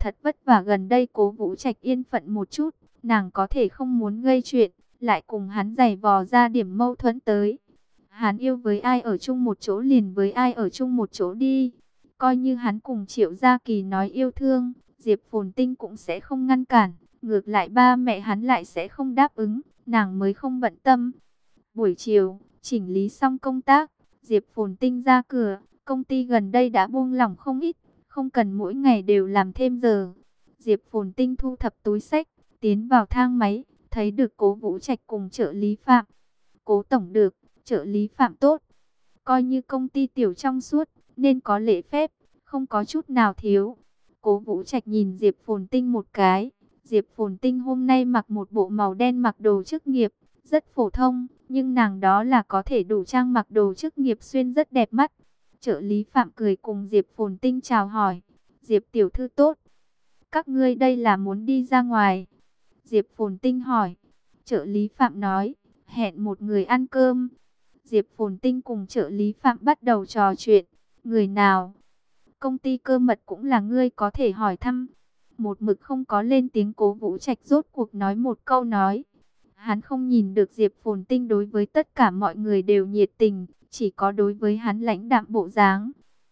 Thật vất vả gần đây Cố Vũ Trạch yên phận một chút, nàng có thể không muốn gây chuyện, lại cùng hắn giày vò ra điểm mâu thuẫn tới. Hắn yêu với ai ở chung một chỗ liền với ai ở chung một chỗ đi. Coi như hắn cùng Triệu Gia Kỳ nói yêu thương, Diệp Phồn Tinh cũng sẽ không ngăn cản. Ngược lại ba mẹ hắn lại sẽ không đáp ứng, nàng mới không bận tâm. Buổi chiều, chỉnh lý xong công tác, Diệp Phồn Tinh ra cửa. Công ty gần đây đã buông lỏng không ít, không cần mỗi ngày đều làm thêm giờ. Diệp Phồn Tinh thu thập túi xách, tiến vào thang máy, thấy được Cố Vũ Trạch cùng trợ lý Phạm. Cố tổng được, trợ lý Phạm tốt. Coi như công ty tiểu trong suốt, nên có lễ phép, không có chút nào thiếu. Cố Vũ Trạch nhìn Diệp Phồn Tinh một cái. Diệp Phồn Tinh hôm nay mặc một bộ màu đen, mặc đồ chức nghiệp, rất phổ thông, nhưng nàng đó là có thể đủ trang mặc đồ chức nghiệp xuyên rất đẹp mắt. Trợ lý Phạm cười cùng Diệp Phồn Tinh chào hỏi. Diệp tiểu thư tốt. Các ngươi đây là muốn đi ra ngoài? Diệp Phồn Tinh hỏi. Trợ lý Phạm nói, hẹn một người ăn cơm. Diệp Phồn Tinh cùng trợ lý Phạm bắt đầu trò chuyện. Người nào? Công ty Cơ Mật cũng là ngươi có thể hỏi thăm. Một mực không có lên tiếng Cố Vũ Trạch rốt cuộc nói một câu nói. Hắn không nhìn được Diệp Phồn Tinh đối với tất cả mọi người đều nhiệt tình, chỉ có đối với hắn lãnh đạm bộ dáng.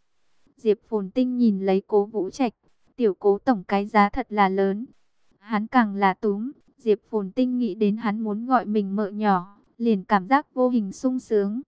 Diệp Phồn Tinh nhìn lấy Cố Vũ Trạch, tiểu Cố tổng cái giá thật là lớn. Hắn càng là túm, Diệp Phồn Tinh nghĩ đến hắn muốn gọi mình mợ nhỏ, liền cảm giác vô hình sung sướng.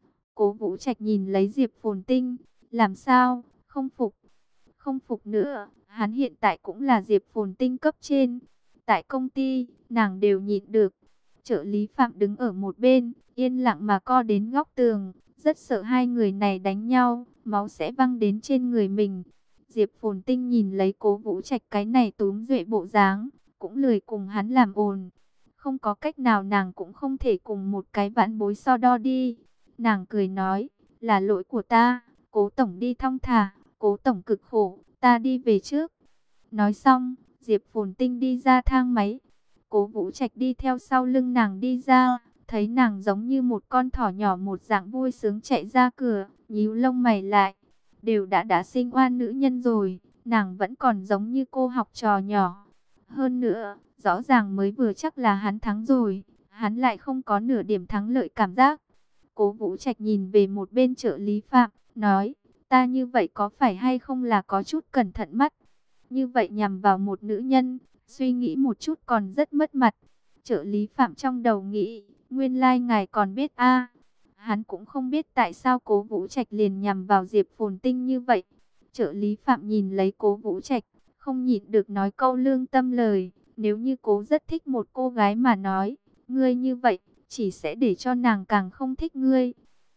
Cố Vũ Trạch nhìn lấy Diệp Phồn Tinh, làm sao, không phục? Không phục nữa, hắn hiện tại cũng là Diệp Phồn Tinh cấp trên. Tại công ty, nàng đều nhịn được. Trợ lý Phạm đứng ở một bên, yên lặng mà co đến góc tường, rất sợ hai người này đánh nhau, máu sẽ văng đến trên người mình. Diệp Phồn Tinh nhìn lấy Cố Vũ Trạch cái này túm duệ bộ dáng, cũng lười cùng hắn làm ồn. Không có cách nào nàng cũng không thể cùng một cái vãn bối so đo đi. Nàng cười nói, là lỗi của ta, Cố tổng đi thong thả, Cố tổng cực khổ, ta đi về trước. Nói xong, Diệp Phồn Tinh đi ra thang máy. Cố Vũ Trạch đi theo sau lưng nàng đi ra, thấy nàng giống như một con thỏ nhỏ một dạng vui sướng chạy ra cửa, nhíu lông mày lại. Đều đã sinh oan nữ nhân rồi, nàng vẫn còn giống như cô học trò nhỏ. Hơn nữa, rõ ràng mới vừa chắc là hắn thắng rồi, hắn lại không có nửa điểm thắng lợi cảm giác. Cố Vũ Trạch nhìn về một bên trợ lý Phạm, nói, ta như vậy có phải hay không là có chút cẩn thận mắt. Như vậy nhằm vào một nữ nhân, suy nghĩ một chút còn rất mất mặt. Trợ lý Phạm trong đầu nghĩ, nguyên lai ngài còn biết a. Hắn cũng không biết tại sao Cố Vũ Trạch liền nhằm vào Diệp Phồn Tinh như vậy. Trợ lý Phạm nhìn lấy Cố Vũ Trạch, không nhịn được nói câu lương tâm lời. Nếu như Cố rất thích một cô gái mà nói, ngươi như vậy, chỉ sẽ để cho nàng càng không thích ngươi.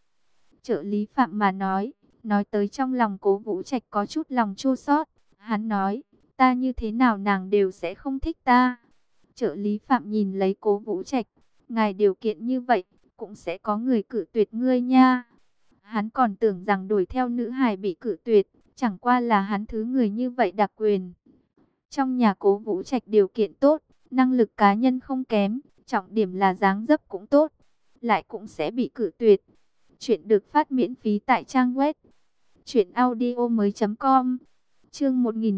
Trợ lý Phạm mà nói tới trong lòng Cố Vũ Trạch có chút lòng chua xót. Hắn nói, ta như thế nào nàng đều sẽ không thích ta. Trợ lý Phạm nhìn lấy Cố Vũ Trạch, ngài điều kiện như vậy, cũng sẽ có người cự tuyệt ngươi nha. Hắn còn tưởng rằng đuổi theo nữ hài bị cự tuyệt, chẳng qua là hắn thứ người như vậy đặc quyền. Trong nhà Cố Vũ Trạch điều kiện tốt, năng lực cá nhân không kém, trọng điểm là dáng dấp cũng tốt, lại cũng sẽ bị cự tuyệt. Chuyện được phát miễn phí tại trang web truyệnaudiomoi.com. Chương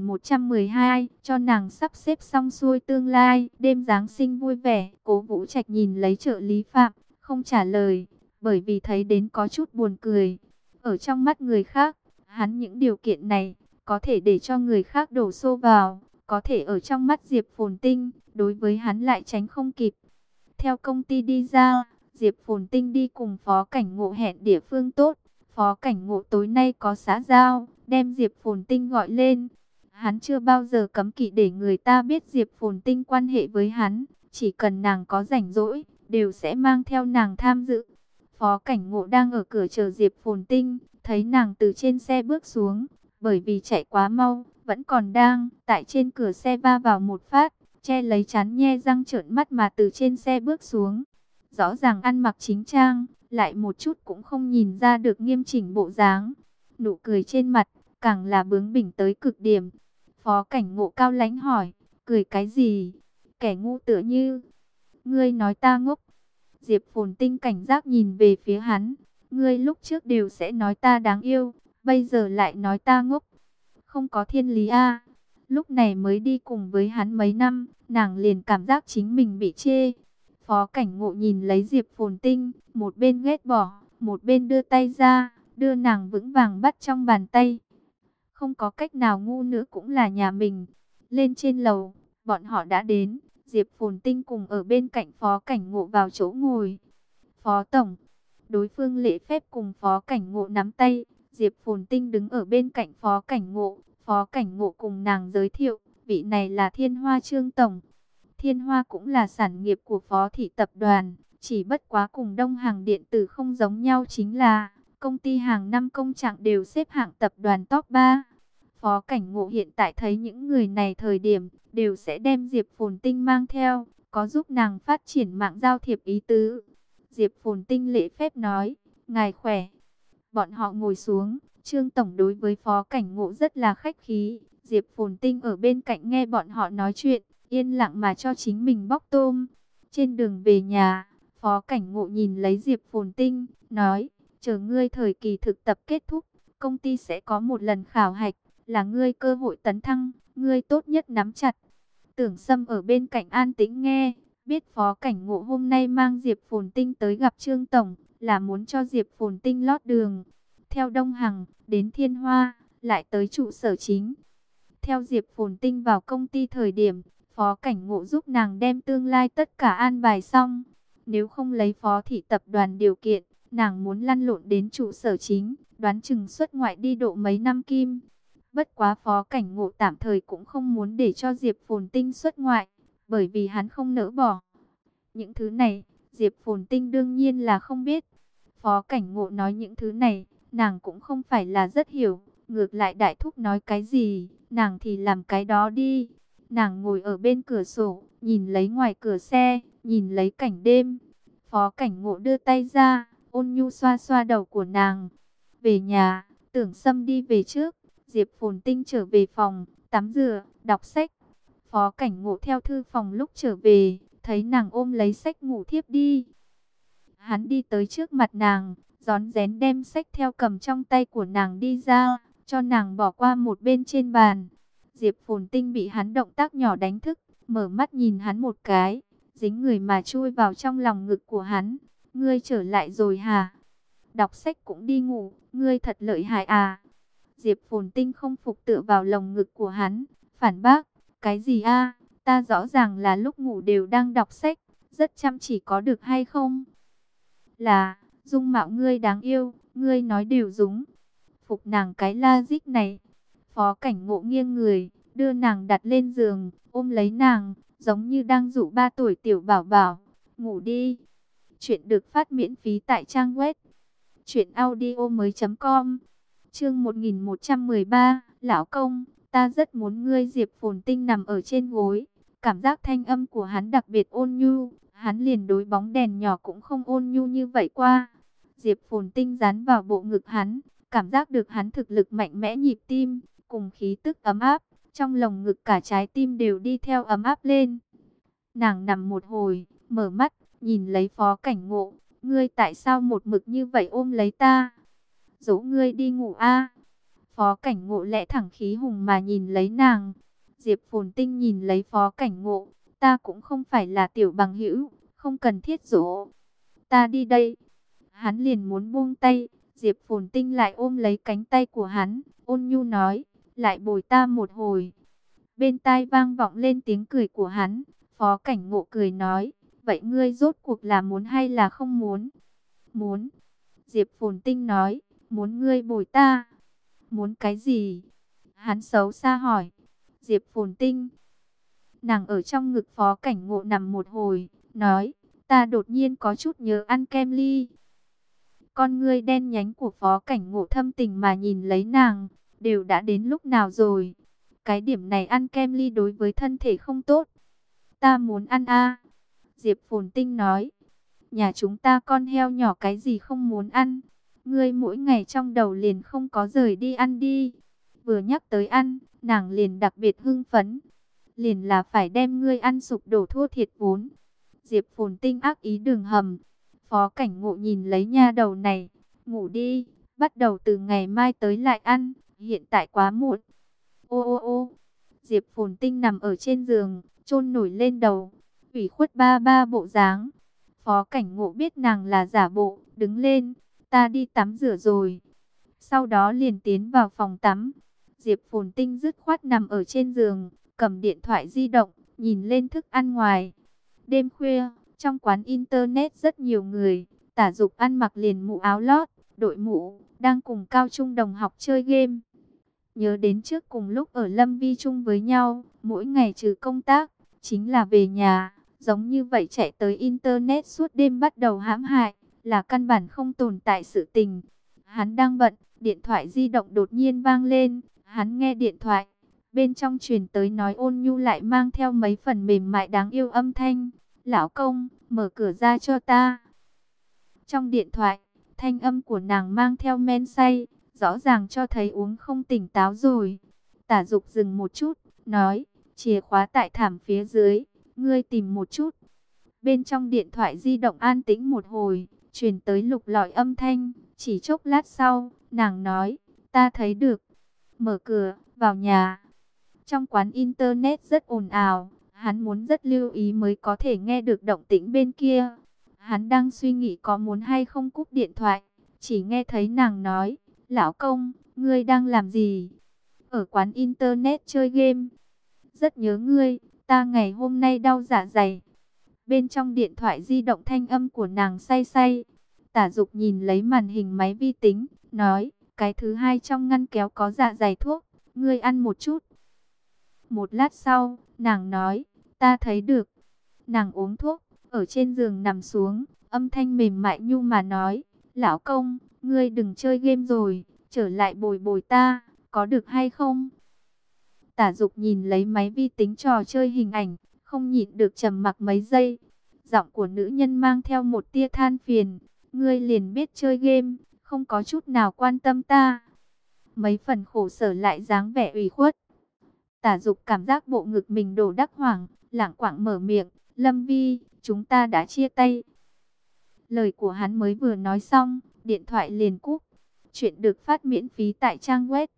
1112, cho nàng sắp xếp xong xuôi tương lai, đêm Giáng sinh vui vẻ. Cố Vũ Trạch nhìn lấy trợ lý Phạm, không trả lời, bởi vì thấy đến có chút buồn cười. Ở trong mắt người khác, hắn những điều kiện này, có thể để cho người khác đổ xô vào, có thể ở trong mắt Diệp Phồn Tinh, đối với hắn lại tránh không kịp. Theo công ty đi ra, Diệp Phồn Tinh đi cùng Phó Cảnh Ngộ hẹn địa phương tốt. Phó Cảnh Ngộ tối nay có xã giao, đem Diệp Phồn Tinh gọi lên. Hắn chưa bao giờ cấm kỵ để người ta biết Diệp Phồn Tinh quan hệ với hắn. Chỉ cần nàng có rảnh rỗi, đều sẽ mang theo nàng tham dự. Phó Cảnh Ngộ đang ở cửa chờ Diệp Phồn Tinh, thấy nàng từ trên xe bước xuống. Bởi vì chạy quá mau, vẫn còn đang tại trên cửa xe va vào một phát, che lấy chán nhe răng trợn mắt mà từ trên xe bước xuống. Rõ ràng ăn mặc chính trang, lại một chút cũng không nhìn ra được nghiêm chỉnh bộ dáng. Nụ cười trên mặt, càng là bướng bỉnh tới cực điểm. Phó Cảnh Ngộ cao lãnh hỏi, cười cái gì? Kẻ ngu tựa như, ngươi nói ta ngốc. Diệp Phồn Tinh cảnh giác nhìn về phía hắn, ngươi lúc trước đều sẽ nói ta đáng yêu, bây giờ lại nói ta ngốc. Không có thiên lý a. Lúc này mới đi cùng với hắn mấy năm, nàng liền cảm giác chính mình bị chê. Phó Cảnh Ngộ nhìn lấy Diệp Phồn Tinh, một bên ghét bỏ, một bên đưa tay ra, đưa nàng vững vàng bắt trong bàn tay. Không có cách nào, ngu nữa cũng là nhà mình. Lên trên lầu, bọn họ đã đến. Diệp Phồn Tinh cùng ở bên cạnh Phó Cảnh Ngộ vào chỗ ngồi. Phó Tổng, đối phương lễ phép cùng Phó Cảnh Ngộ nắm tay. Diệp Phồn Tinh đứng ở bên cạnh Phó Cảnh Ngộ. Phó Cảnh Ngộ cùng nàng giới thiệu, vị này là Thiên Hoa Trương Tổng. Thiên Hoa cũng là sản nghiệp của Phó Thị Tập đoàn, chỉ bất quá cùng Đông Hàng Điện tử không giống nhau chính là công ty hàng năm công trạng đều xếp hạng tập đoàn top 3. Phó Cảnh Ngộ hiện tại thấy những người này thời điểm đều sẽ đem Diệp Phồn Tinh mang theo, có giúp nàng phát triển mạng giao thiệp ý tứ. Diệp Phồn Tinh lễ phép nói, ngài khỏe. Bọn họ ngồi xuống, Trương Tổng đối với Phó Cảnh Ngộ rất là khách khí. Diệp Phồn Tinh ở bên cạnh nghe bọn họ nói chuyện, yên lặng mà cho chính mình bóc tôm. Trên đường về nhà, Phó Cảnh Ngộ nhìn lấy Diệp Phồn Tinh, nói, chờ ngươi thời kỳ thực tập kết thúc, công ty sẽ có một lần khảo hạch, là ngươi cơ hội tấn thăng, ngươi tốt nhất nắm chặt. Tưởng Sâm ở bên cạnh an tĩnh nghe, biết Phó Cảnh Ngộ hôm nay mang Diệp Phồn Tinh tới gặp Trương Tổng, là muốn cho Diệp Phồn Tinh lót đường. Theo Đông Hằng, đến Thiên Hoa, lại tới trụ sở chính. Theo Diệp Phồn Tinh vào công ty thời điểm, Phó Cảnh Ngộ giúp nàng đem tương lai tất cả an bài xong. Nếu không lấy Phó Thị Tập đoàn điều kiện, nàng muốn lăn lộn đến trụ sở chính, đoán chừng xuất ngoại đi độ mấy năm kim. Bất quá Phó Cảnh Ngộ tạm thời cũng không muốn để cho Diệp Phồn Tinh xuất ngoại, bởi vì hắn không nỡ bỏ. Những thứ này, Diệp Phồn Tinh đương nhiên là không biết. Phó Cảnh Ngộ nói những thứ này, nàng cũng không phải là rất hiểu. Ngược lại Đại Thúc nói cái gì, nàng thì làm cái đó đi. Nàng ngồi ở bên cửa sổ, nhìn lấy ngoài cửa xe, nhìn lấy cảnh đêm. Phó Cảnh Ngộ đưa tay ra, ôn nhu xoa xoa đầu của nàng. Về nhà, Tưởng Sâm đi về trước, Diệp Phồn Tinh trở về phòng, tắm rửa, đọc sách. Phó Cảnh Ngộ theo thư phòng lúc trở về, thấy nàng ôm lấy sách ngủ thiếp đi. Hắn đi tới trước mặt nàng, rón rén đem sách theo cầm trong tay của nàng đi ra, cho nàng bỏ qua một bên trên bàn. Diệp Phồn Tinh bị hắn động tác nhỏ đánh thức, mở mắt nhìn hắn một cái, dính người mà chui vào trong lòng ngực của hắn. Ngươi trở lại rồi hả? Đọc sách cũng đi ngủ, ngươi thật lợi hại à? Diệp Phồn Tinh không phục tựa vào lồng ngực của hắn, phản bác, cái gì a? Ta rõ ràng là lúc ngủ đều đang đọc sách, rất chăm chỉ có được hay không? Là, dung mạo ngươi đáng yêu, ngươi nói đều đúng. Phục nàng cái logic này. Phó Cảnh Ngộ nghiêng người, đưa nàng đặt lên giường, ôm lấy nàng, giống như đang dụ 3 tuổi tiểu bảo bảo. Ngủ đi. Chuyện được phát miễn phí tại trang web truyệnaudiomoi.com. Chương 1113, lão công, ta rất muốn ngươi. Diệp Phồn Tinh nằm ở trên gối, cảm giác thanh âm của hắn đặc biệt ôn nhu, hắn liền đối bóng đèn nhỏ cũng không ôn nhu như vậy qua. Diệp Phồn Tinh dán vào bộ ngực hắn, cảm giác được hắn thực lực mạnh mẽ, nhịp tim cùng khí tức ấm áp, trong lồng ngực cả trái tim đều đi theo ấm áp lên. Nàng nằm một hồi, mở mắt, nhìn lấy Phó Cảnh Ngộ, ngươi tại sao một mực như vậy ôm lấy ta? Dỗ ngươi đi ngủ a. Phó Cảnh Ngộ lẽ thẳng khí hùng mà nhìn lấy nàng. Diệp Phồn Tinh nhìn lấy Phó Cảnh Ngộ, ta cũng không phải là tiểu bằng hữu, không cần thiết dỗ. Ta đi đây. Hắn liền muốn buông tay, Diệp Phồn Tinh lại ôm lấy cánh tay của hắn, ôn nhu nói, lại bồi ta một hồi. Bên tai vang vọng lên tiếng cười của hắn, Phó Cảnh Ngộ cười nói, vậy ngươi rốt cuộc là muốn hay là không muốn? Muốn. Diệp Phồn Tinh nói, muốn ngươi bồi ta. Muốn cái gì? Hắn xấu xa hỏi. Diệp Phồn Tinh. Nàng ở trong ngực Phó Cảnh Ngộ nằm một hồi, nói, ta đột nhiên có chút nhớ ăn kem ly. Con ngươi đen nhánh của Phó Cảnh Ngộ thâm tình mà nhìn lấy nàng, đều đã đến lúc nào rồi? Cái điểm này ăn kem ly đối với thân thể không tốt. Ta muốn ăn a. Diệp Phồn Tinh nói, nhà chúng ta con heo nhỏ cái gì không muốn ăn. Ngươi mỗi ngày trong đầu liền không có rời đi ăn đi. Vừa nhắc tới ăn, nàng liền đặc biệt hưng phấn. Liền là phải đem ngươi ăn sụp đổ thua thiệt vốn. Diệp Phồn Tinh ác ý đường hầm. Phó Cảnh Ngộ nhìn lấy nha đầu này. Ngủ đi, bắt đầu từ ngày mai tới lại ăn. Hiện tại quá muộn. Ô ô ô. Diệp Phồn Tinh nằm ở trên giường, chôn nổi lên đầu, ủy khuất ba ba bộ dáng. Phó Cảnh Ngộ biết nàng là giả bộ, đứng lên, ta đi tắm rửa rồi. Sau đó liền tiến vào phòng tắm. Diệp Phồn Tinh dứt khoát nằm ở trên giường, cầm điện thoại di động, nhìn lên thức ăn ngoài. Đêm khuya, trong quán internet rất nhiều người. Tả Dục ăn mặc liền mũ áo lót, đội mũ, đang cùng cao trung đồng học chơi game. Nhớ đến trước cùng lúc ở Lâm Vi chung với nhau, mỗi ngày trừ công tác, chính là về nhà. Giống như vậy chạy tới internet suốt đêm bắt đầu hãm hại, là căn bản không tồn tại sự tình. Hắn đang bận, điện thoại di động đột nhiên vang lên, hắn nghe điện thoại. Bên trong truyền tới nói ôn nhu lại mang theo mấy phần mềm mại đáng yêu âm thanh. Lão công, mở cửa ra cho ta. Trong điện thoại, thanh âm của nàng mang theo men say, rõ ràng cho thấy uống không tỉnh táo rồi. Tả Dục dừng một chút, nói, chìa khóa tại thảm phía dưới, ngươi tìm một chút. Bên trong điện thoại di động an tĩnh một hồi, truyền tới lục lọi âm thanh, chỉ chốc lát sau, nàng nói, ta thấy được. Mở cửa, vào nhà. Trong quán internet rất ồn ào, hắn muốn rất lưu ý mới có thể nghe được động tĩnh bên kia. Hắn đang suy nghĩ có muốn hay không cúp điện thoại, chỉ nghe thấy nàng nói, lão công, ngươi đang làm gì? Ở quán internet chơi game. Rất nhớ ngươi, ta ngày hôm nay đau dạ dày. Bên trong điện thoại di động thanh âm của nàng say say. Tả Dục nhìn lấy màn hình máy vi tính, nói, cái thứ hai trong ngăn kéo có dạ dày thuốc, ngươi ăn một chút. Một lát sau, nàng nói, ta thấy được. Nàng uống thuốc, ở trên giường nằm xuống, âm thanh mềm mại nhu mà nói, lão công, ngươi đừng chơi game rồi, trở lại bồi bồi ta, có được hay không? Tả Dục nhìn lấy máy vi tính trò chơi hình ảnh, không nhịn được trầm mặc mấy giây. Giọng của nữ nhân mang theo một tia than phiền, ngươi liền biết chơi game, không có chút nào quan tâm ta. Mấy phần khổ sở lại dáng vẻ ủy khuất. Tả Dục cảm giác bộ ngực mình đổ đắc hoảng, lảng quảng mở miệng, Lâm Vi, chúng ta đã chia tay. Lời của hắn mới vừa nói xong, điện thoại liền cúp. Chuyện được phát miễn phí tại trang web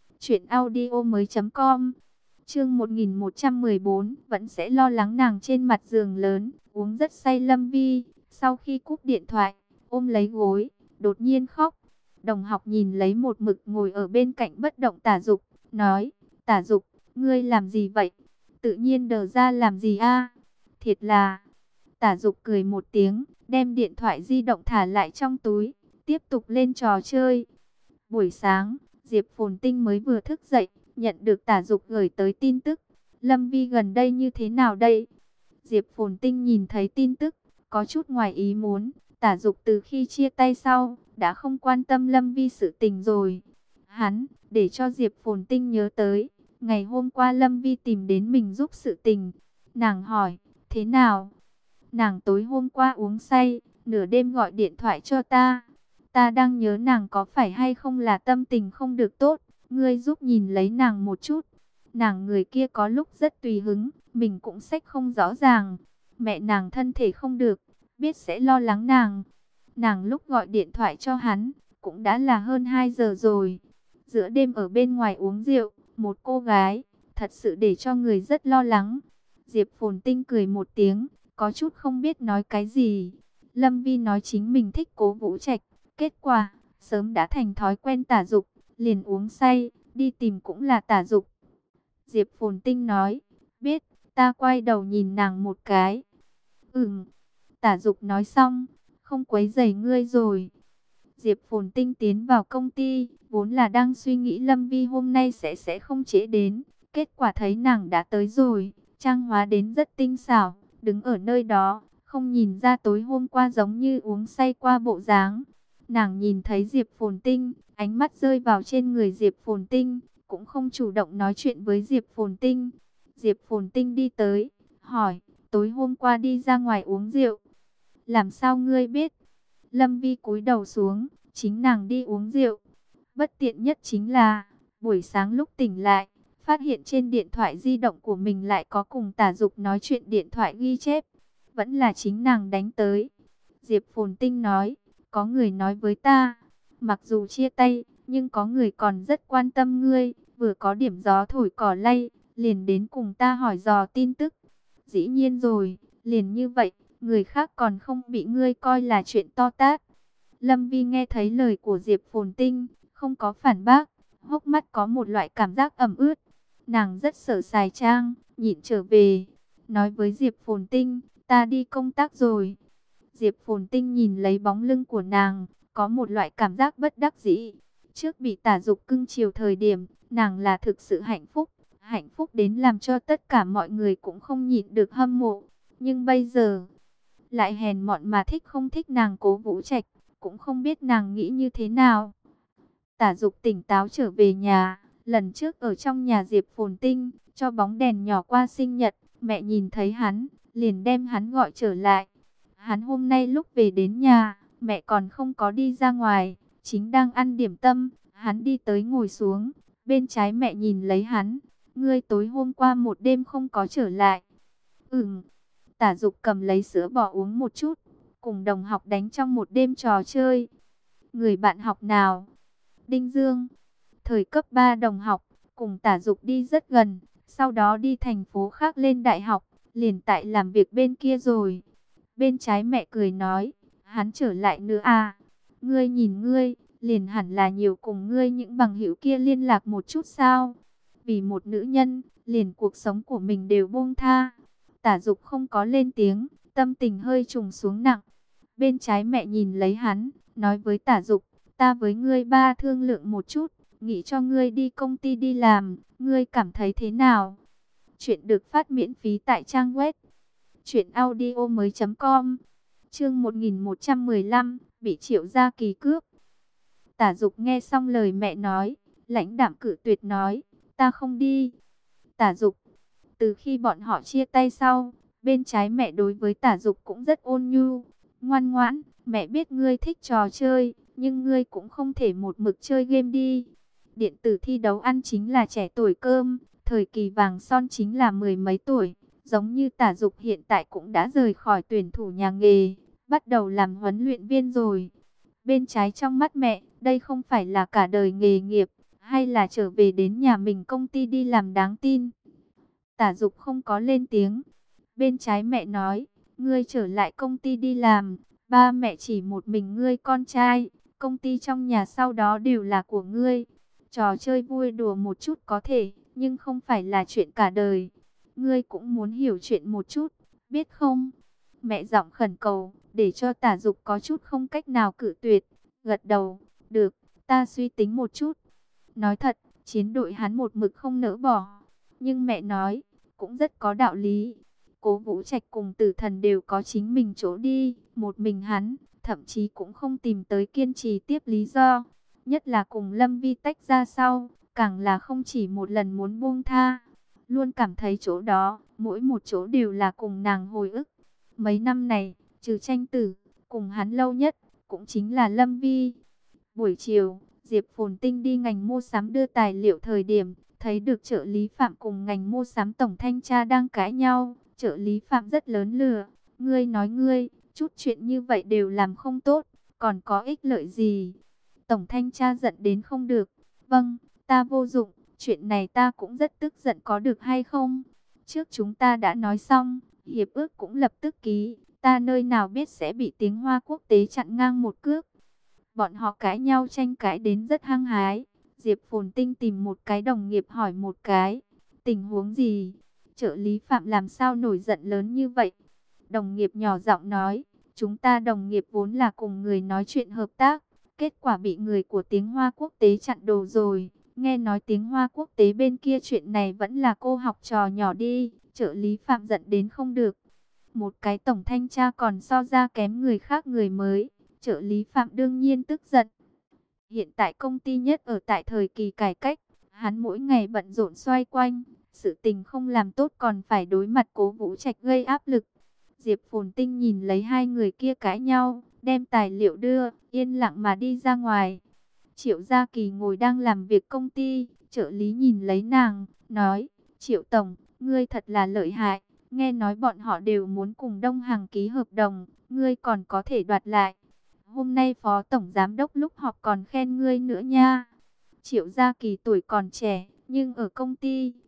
truyệnaudiomoi.com. Chương 1114, vẫn sẽ lo lắng nàng trên mặt giường lớn, uống rất say Lâm Vi, sau khi cúp điện thoại, ôm lấy gối, đột nhiên khóc. Đồng học nhìn lấy một mực ngồi ở bên cạnh bất động Tả Dục, nói, Tả Dục, ngươi làm gì vậy? Tự nhiên đờ ra làm gì a? Thiệt là... Tả Dục cười một tiếng, đem điện thoại di động thả lại trong túi, tiếp tục lên trò chơi. Buổi sáng, Diệp Phồn Tinh mới vừa thức dậy, nhận được Tả Dục gửi tới tin tức. Lâm Vi gần đây như thế nào đây? Diệp Phồn Tinh nhìn thấy tin tức, có chút ngoài ý muốn. Tả Dục từ khi chia tay sau, đã không quan tâm Lâm Vi sự tình rồi. Hắn, để cho Diệp Phồn Tinh nhớ tới, ngày hôm qua Lâm Vi tìm đến mình giúp sự tình. Nàng hỏi, thế nào? Nàng tối hôm qua uống say, nửa đêm gọi điện thoại cho ta. Ta đang nhớ nàng có phải hay không là tâm tình không được tốt, ngươi giúp nhìn lấy nàng một chút. Nàng người kia có lúc rất tùy hứng, mình cũng xách không rõ ràng. Mẹ nàng thân thể không được, biết sẽ lo lắng nàng. Nàng lúc gọi điện thoại cho hắn, cũng đã là hơn 2 giờ rồi. Giữa đêm ở bên ngoài uống rượu, một cô gái, thật sự để cho người rất lo lắng. Diệp Phồn Tinh cười một tiếng, có chút không biết nói cái gì. Lâm Vi nói chính mình thích Cố Vũ Trạch, kết quả, sớm đã thành thói quen Tả Dục, liền uống say, đi tìm cũng là Tả Dục. Diệp Phồn Tinh nói, biết, ta quay đầu nhìn nàng một cái. Tả Dục nói xong, không quấy rầy ngươi rồi. Diệp Phồn Tinh tiến vào công ty, vốn là đang suy nghĩ Lâm Vi hôm nay sẽ không trễ đến. Kết quả thấy nàng đã tới rồi, trang hóa đến rất tinh xảo, đứng ở nơi đó, không nhìn ra tối hôm qua giống như uống say qua bộ dáng. Nàng nhìn thấy Diệp Phồn Tinh, ánh mắt rơi vào trên người Diệp Phồn Tinh, cũng không chủ động nói chuyện với Diệp Phồn Tinh. Diệp Phồn Tinh đi tới, hỏi, tối hôm qua đi ra ngoài uống rượu. Làm sao ngươi biết? Lâm Vi cúi đầu xuống, chính nàng đi uống rượu. Bất tiện nhất chính là, buổi sáng lúc tỉnh lại, phát hiện trên điện thoại di động của mình lại có cùng Tả Dục nói chuyện điện thoại ghi chép. Vẫn là chính nàng đánh tới. Diệp Phồn Tinh nói, có người nói với ta, mặc dù chia tay, nhưng có người còn rất quan tâm ngươi, vừa có điểm gió thổi cỏ lay, liền đến cùng ta hỏi dò tin tức. Dĩ nhiên rồi, liền như vậy, người khác còn không bị ngươi coi là chuyện to tát. Lâm Vi nghe thấy lời của Diệp Phồn Tinh, không có phản bác, hốc mắt có một loại cảm giác ẩm ướt. Nàng rất sợ Sài Trang, nhịn trở về, nói với Diệp Phồn Tinh, ta đi công tác rồi. Diệp Phồn Tinh nhìn lấy bóng lưng của nàng, có một loại cảm giác bất đắc dĩ. Trước bị Tả Dục cưng chiều thời điểm, nàng là thực sự hạnh phúc đến làm cho tất cả mọi người cũng không nhịn được hâm mộ. Nhưng bây giờ, lại hèn mọn mà thích không thích nàng Cố Vũ Trạch, cũng không biết nàng nghĩ như thế nào. Tả Dục tỉnh táo trở về nhà, lần trước ở trong nhà Diệp Phồn Tinh, cho bóng đèn nhỏ qua sinh nhật, mẹ nhìn thấy hắn, liền đem hắn gọi trở lại. Hắn hôm nay lúc về đến nhà, mẹ còn không có đi ra ngoài, chính đang ăn điểm tâm, hắn đi tới ngồi xuống, bên trái mẹ nhìn lấy hắn, ngươi tối hôm qua một đêm không có trở lại. Tả Dục cầm lấy sữa bò uống một chút, cùng đồng học đánh trong một đêm trò chơi. Người bạn học nào? Đinh Dương. Thời cấp 3 đồng học, cùng Tả Dục đi rất gần, sau đó đi thành phố khác lên đại học, liền tại làm việc bên kia rồi. Bên trái mẹ cười nói, hắn trở lại nữa à? Ngươi nhìn ngươi, liền hẳn là nhiều cùng ngươi những bằng hữu kia liên lạc một chút sao? Vì một nữ nhân, liền cuộc sống của mình đều buông tha. Tả Dục không có lên tiếng, tâm tình hơi trùng xuống nặng. Bên trái mẹ nhìn lấy hắn, nói với Tả Dục, ta với ngươi ba thương lượng một chút, nghĩ cho ngươi đi công ty đi làm, ngươi cảm thấy thế nào? Chuyện được phát miễn phí tại trang web truyệnaudiomoi.com. Chương 1115, bị Triệu Gia Kỳ cướp. Tả Dục nghe xong lời mẹ nói, lãnh đạm cự tuyệt nói, ta không đi. Tả Dục, từ khi bọn họ chia tay sau, bên trái mẹ đối với Tả Dục cũng rất ôn nhu, ngoan ngoãn, mẹ biết ngươi thích trò chơi, nhưng ngươi cũng không thể một mực chơi game đi. Điện tử thi đấu ăn chính là trẻ tuổi cơm, thời kỳ vàng son chính là mười mấy tuổi, giống như Tả Dục hiện tại cũng đã rời khỏi tuyển thủ nhà nghề, bắt đầu làm huấn luyện viên rồi. Bên trái trong mắt mẹ, đây không phải là cả đời nghề nghiệp, hay là trở về đến nhà mình công ty đi làm đáng tin. Tả Dục không có lên tiếng. Bên trái mẹ nói, ngươi trở lại công ty đi làm, ba mẹ chỉ một mình ngươi con trai, công ty trong nhà sau đó đều là của ngươi. Trò chơi vui đùa một chút có thể, nhưng không phải là chuyện cả đời. Ngươi cũng muốn hiểu chuyện một chút, biết không? Mẹ giọng khẩn cầu, để cho Tả Dục có chút không cách nào cự tuyệt. Gật đầu, được, ta suy tính một chút. Nói thật, chiến đội hắn một mực không nỡ bỏ. Nhưng mẹ nói, cũng rất có đạo lý. Cố Vũ Trạch cùng Tử Thần đều có chính mình chỗ đi, một mình hắn, thậm chí cũng không tìm tới kiên trì tiếp lý do. Nhất là cùng Lâm Vi tách ra sau, càng là không chỉ một lần muốn buông tha. Luôn cảm thấy chỗ đó, mỗi một chỗ đều là cùng nàng hồi ức. Mấy năm này, trừ Tranh Tử, cùng hắn lâu nhất, cũng chính là Lâm Vi. Buổi chiều, Diệp Phồn Tinh đi ngành mua sắm đưa tài liệu thời điểm, thấy được trợ lý Phạm cùng ngành mua sắm tổng thanh tra đang cãi nhau. Trợ lý Phạm rất lớn lừa, ngươi nói ngươi, chút chuyện như vậy đều làm không tốt, còn có ích lợi gì? Tổng thanh tra giận đến không được, vâng, ta vô dụng, chuyện này ta cũng rất tức giận có được hay không? Trước chúng ta đã nói xong, hiệp ước cũng lập tức ký, ta nơi nào biết sẽ bị tiếng Hoa quốc tế chặn ngang một cước. Bọn họ cãi nhau tranh cãi đến rất hăng hái. Diệp Phồn Tinh tìm một cái đồng nghiệp hỏi một cái, tình huống gì? Trợ lý Phạm làm sao nổi giận lớn như vậy? Đồng nghiệp nhỏ giọng nói, chúng ta đồng nghiệp vốn là cùng người nói chuyện hợp tác, kết quả bị người của tiếng Hoa quốc tế chặn đồ rồi. Nghe nói tiếng Hoa quốc tế bên kia chuyện này vẫn là cô học trò nhỏ đi. Trợ lý Phạm giận đến không được. Một cái tổng thanh tra còn so ra kém người khác người mới. Trợ lý Phạm đương nhiên tức giận. Hiện tại công ty nhất ở tại thời kỳ cải cách, hắn mỗi ngày bận rộn xoay quanh, sự tình không làm tốt còn phải đối mặt Cố Vũ Trạch gây áp lực. Diệp Phồn Tinh nhìn lấy hai người kia cãi nhau, đem tài liệu đưa, yên lặng mà đi ra ngoài. Triệu Gia Kỳ ngồi đang làm việc công ty, trợ lý nhìn lấy nàng, nói, Triệu Tổng, ngươi thật là lợi hại, nghe nói bọn họ đều muốn cùng Đông Hằng ký hợp đồng, ngươi còn có thể đoạt lại. Hôm nay Phó Tổng Giám Đốc lúc họp còn khen ngươi nữa nha. Triệu Gia Kỳ tuổi còn trẻ, nhưng ở công ty,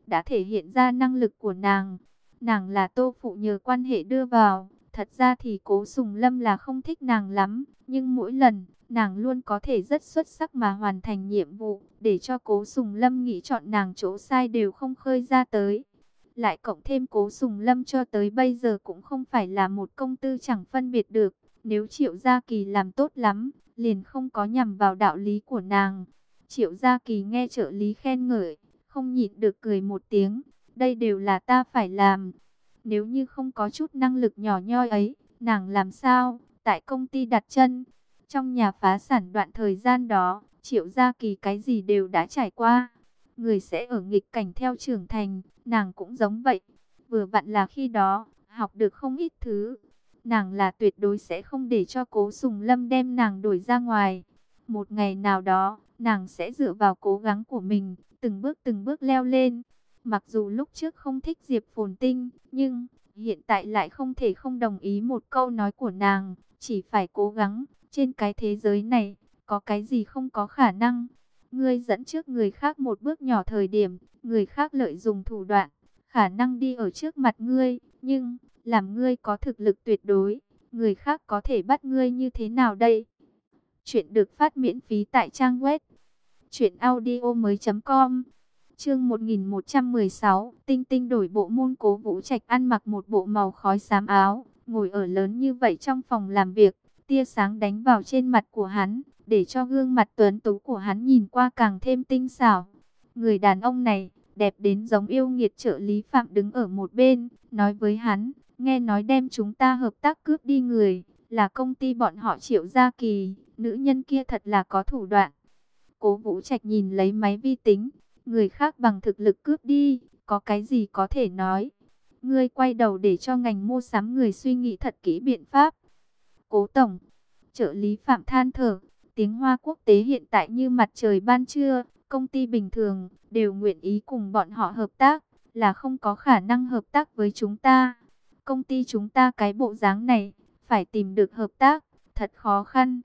đã thể hiện ra năng lực của nàng. Nàng là Tô Phụ nhờ quan hệ đưa vào. Thật ra thì Cố Sùng Lâm là không thích nàng lắm, nhưng mỗi lần nàng luôn có thể rất xuất sắc mà hoàn thành nhiệm vụ, để cho Cố Sùng Lâm nghĩ chọn nàng chỗ sai đều không khơi ra tới. Lại cộng thêm Cố Sùng Lâm cho tới bây giờ cũng không phải là một công tư chẳng phân biệt được. Nếu Triệu Gia Kỳ làm tốt lắm, liền không có nhằm vào đạo lý của nàng. Triệu Gia Kỳ nghe trợ lý khen ngợi, không nhịn được cười một tiếng. Đây đều là ta phải làm. Nếu như không có chút năng lực nhỏ nhoi ấy, nàng làm sao? Tại công ty đặt chân, trong nhà phá sản đoạn thời gian đó, Triệu Gia Kỳ cái gì đều đã trải qua. Người sẽ ở nghịch cảnh theo trưởng thành, nàng cũng giống vậy. Vừa vặn là khi đó, học được không ít thứ. Nàng là tuyệt đối sẽ không để cho Cố Sùng Lâm đem nàng đuổi ra ngoài. Một ngày nào đó, nàng sẽ dựa vào cố gắng của mình, từng bước leo lên. Mặc dù lúc trước không thích Diệp Phồn Tinh, nhưng hiện tại lại không thể không đồng ý một câu nói của nàng. Chỉ phải cố gắng, trên cái thế giới này, có cái gì không có khả năng. Ngươi dẫn trước người khác một bước nhỏ thời điểm, người khác lợi dụng thủ đoạn, khả năng đi ở trước mặt ngươi, nhưng làm ngươi có thực lực tuyệt đối, người khác có thể bắt ngươi như thế nào đây? Chuyện được phát miễn phí tại trang web truyệnaudiomoi.com. Chương 1116, Tinh Tinh đổi bộ môn. Cố Vũ Trạch ăn mặc một bộ màu khói xám áo, ngồi ở lớn như vậy trong phòng làm việc, tia sáng đánh vào trên mặt của hắn, để cho gương mặt tuấn tú của hắn nhìn qua càng thêm tinh xảo. Người đàn ông này, đẹp đến giống yêu nghiệt. Trợ lý Phạm đứng ở một bên, nói với hắn, nghe nói đem chúng ta hợp tác cướp đi người, là công ty bọn họ Triệu Gia Kỳ, nữ nhân kia thật là có thủ đoạn. Cố Vũ Trạch nhìn lấy máy vi tính, người khác bằng thực lực cướp đi, có cái gì có thể nói. Ngươi quay đầu để cho ngành mua sắm người suy nghĩ thật kỹ biện pháp. Cố tổng, trợ lý Phạm than thở, tiếng Hoa quốc tế hiện tại như mặt trời ban trưa, công ty bình thường đều nguyện ý cùng bọn họ hợp tác, là không có khả năng hợp tác với chúng ta. Công ty chúng ta cái bộ dáng này, phải tìm được hợp tác, thật khó khăn.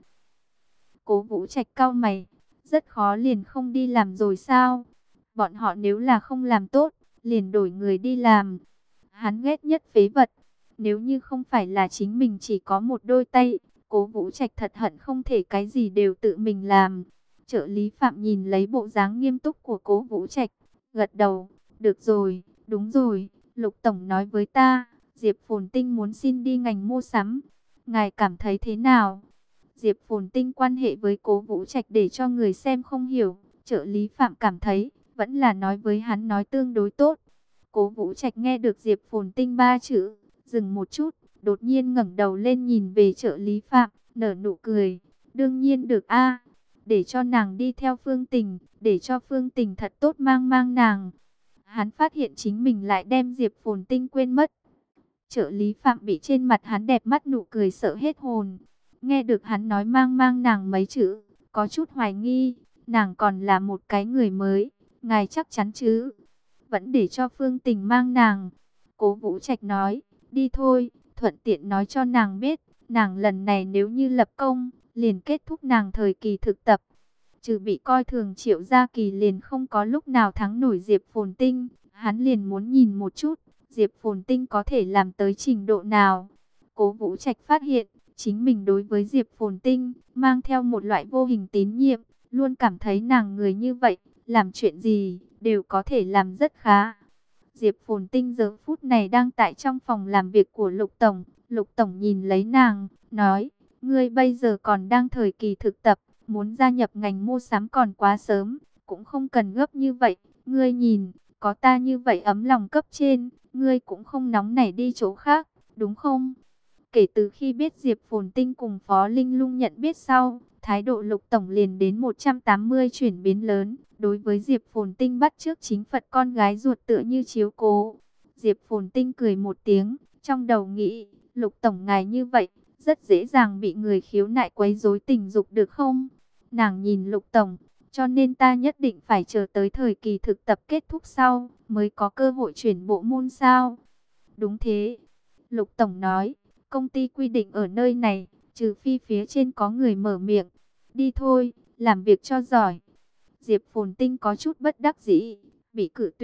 Cố Vũ Trạch cau mày, rất khó liền không đi làm rồi sao? Bọn họ nếu là không làm tốt, liền đổi người đi làm. Hắn ghét nhất phế vật. Nếu như không phải là chính mình chỉ có một đôi tay, Cố Vũ Trạch thật hận không thể cái gì đều tự mình làm. Trợ lý Phạm nhìn lấy bộ dáng nghiêm túc của Cố Vũ Trạch, gật đầu, được rồi, đúng rồi, Lục Tổng nói với ta, Diệp Phồn Tinh muốn xin đi ngành mua sắm. Ngài cảm thấy thế nào? Diệp Phồn Tinh quan hệ với Cố Vũ Trạch để cho người xem không hiểu. Trợ lý Phạm cảm thấy, vẫn là nói với hắn nói tương đối tốt. Cố Vũ Trạch nghe được Diệp Phồn Tinh ba chữ, dừng một chút, đột nhiên ngẩng đầu lên nhìn về trợ lý Phạm, nở nụ cười. Đương nhiên được a, để cho nàng đi theo Phương Tình, để cho Phương Tình thật tốt mang mang nàng. Hắn phát hiện chính mình lại đem Diệp Phồn Tinh quên mất. Trợ lý Phạm bị trên mặt hắn đẹp mắt nụ cười sợ hết hồn. Nghe được hắn nói mang mang nàng mấy chữ, có chút hoài nghi, nàng còn là một cái người mới, ngài chắc chắn chứ? Vẫn để cho Phương Tình mang nàng. Cố Vũ Trạch nói, đi thôi, thuận tiện nói cho nàng biết, nàng lần này nếu như lập công, liền kết thúc nàng thời kỳ thực tập. Trừ bị coi thường Triệu Gia Kỳ liền không có lúc nào thắng nổi Diệp Phồn Tinh, hắn liền muốn nhìn một chút, Diệp Phồn Tinh có thể làm tới trình độ nào. Cố Vũ Trạch phát hiện, chính mình đối với Diệp Phồn Tinh, mang theo một loại vô hình tín nhiệm, luôn cảm thấy nàng người như vậy, làm chuyện gì, đều có thể làm rất khá. Diệp Phồn Tinh giờ phút này đang tại trong phòng làm việc của Lục Tổng. Lục Tổng nhìn lấy nàng, nói, ngươi bây giờ còn đang thời kỳ thực tập, muốn gia nhập ngành mua sắm còn quá sớm, cũng không cần gấp như vậy. Ngươi nhìn, có ta như vậy ấm lòng cấp trên, ngươi cũng không nóng nảy đi chỗ khác, đúng không? Kể từ khi biết Diệp Phồn Tinh cùng Phó Linh Lung nhận biết sau, thái độ Lục Tổng liền đến 180 chuyển biến lớn. Đối với Diệp Phồn Tinh bắt chước chính Phật con gái ruột tựa như chiếu cố. Diệp Phồn Tinh cười một tiếng, trong đầu nghĩ, Lục Tổng ngài như vậy, rất dễ dàng bị người khiếu nại quấy rối tình dục được không? Nàng nhìn Lục Tổng, cho nên ta nhất định phải chờ tới thời kỳ thực tập kết thúc sau, mới có cơ hội chuyển bộ môn sao? Đúng thế, Lục Tổng nói, công ty quy định ở nơi này, trừ phi phía trên có người mở miệng. Đi thôi, làm việc cho giỏi. Diệp Phồn Tinh có chút bất đắc dĩ, bị cự tuyệt,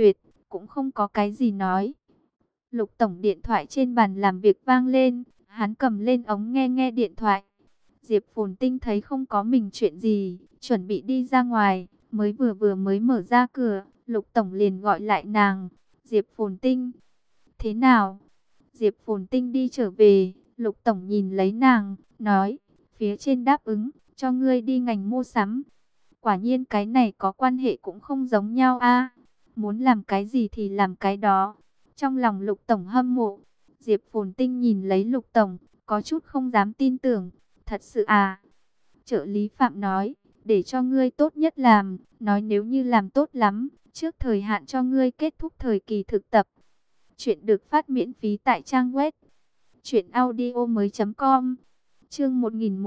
cũng không có cái gì nói. Lục Tổng điện thoại trên bàn làm việc vang lên, hắn cầm lên ống nghe nghe điện thoại. Diệp Phồn Tinh thấy không có mình chuyện gì, chuẩn bị đi ra ngoài, mới mở ra cửa, Lục Tổng liền gọi lại nàng. Diệp Phồn Tinh, thế nào? Diệp Phồn Tinh đi trở về, Lục Tổng nhìn lấy nàng, nói, phía trên đáp ứng, cho ngươi đi ngành mua sắm. Quả nhiên cái này có quan hệ cũng không giống nhau a. Muốn làm cái gì thì làm cái đó. Trong lòng Lục Tổng hâm mộ, Diệp Phồn Tinh nhìn lấy Lục Tổng, có chút không dám tin tưởng. Thật sự à? Trợ lý Phạm nói, để cho ngươi tốt nhất làm, nói nếu như làm tốt lắm, trước thời hạn cho ngươi kết thúc thời kỳ thực tập. Chuyện được phát miễn phí tại trang web truyệnaudiomoi.com. Chương